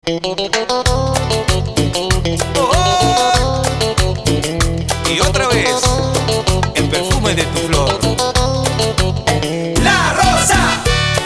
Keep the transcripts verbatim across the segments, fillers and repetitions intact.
Oh, y otra vez, el perfume de tu flor. La Rosa.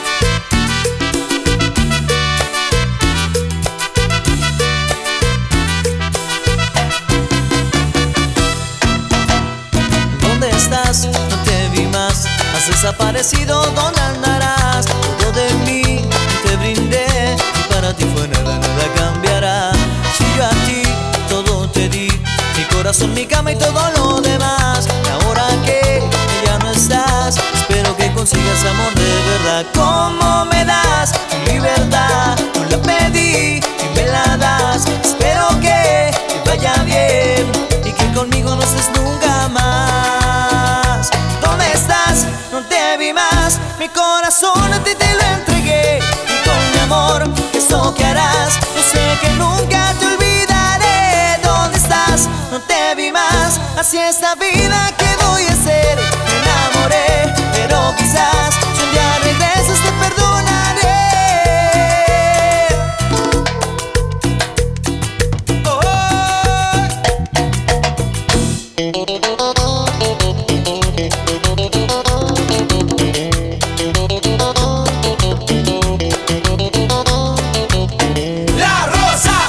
¿Dónde estás? No te vi más. Has desaparecido, ¿dónde andarás? Todo de mí te brindé y para ti fue nada, nada cambiará. Si yo a ti todo te di, mi corazón, mi cama y todo lo demás. Y ahora que ya no estás, espero que consigas amor de verdad. ¿Cómo me das tu libertad? No la pedí y me la das. Espero que te vaya bien y que conmigo no estés nunca más. ¿Dónde estás? No te vi más. Mi corazón a ti te lo entregué y con mi amor, ¿esto que harás? Yo sé que nunca te olvidaré. ¿Dónde estás? No te vi más. Así es la vida, ¿qué voy a hacer? Me enamoré, pero quizás si un día regresas te perdonaré. Oh, La Rosa.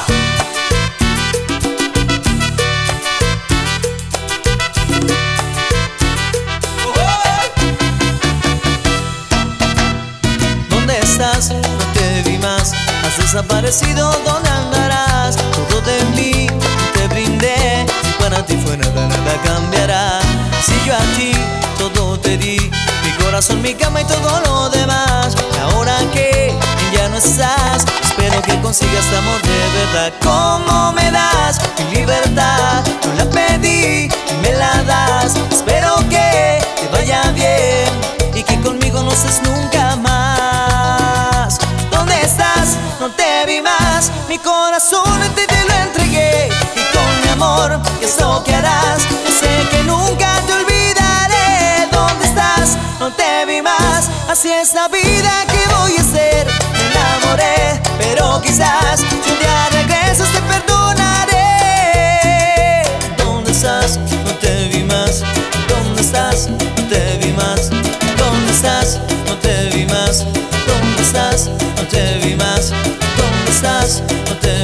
¿Dónde estás? No te vi más. Has desaparecido, ¿dónde andarás? Todo de mí te brindé y para ti fue nada, nada cambiará. Si yo a ti todo te di, mi corazón, mi cama y todo lo demás. Y ahora que ya no estás, espero que consigas amor de verdad. ¿Cómo me das mi libertad? No la pedí y me la das. Espero que te vaya bien y que conmigo no estés nunca más. ¿Dónde estás? No te vi más. Mi corazón a ti te lo entregué y con mi amor, ¿qué es lo que harás? Yo sé que nunca te olvidaré. ¿Dónde estás? No te vi más. Así es la vida, ¿qué voy a hacer? Me enamoré, pero quizás si un día regresas te perdonaré. ¿Dónde estás? No te vi más. ¿Dónde estás? No te vi más. ¿Dónde estás? No te vi más. ¿Dónde estás? No te vi más. ¿Dónde estás? No te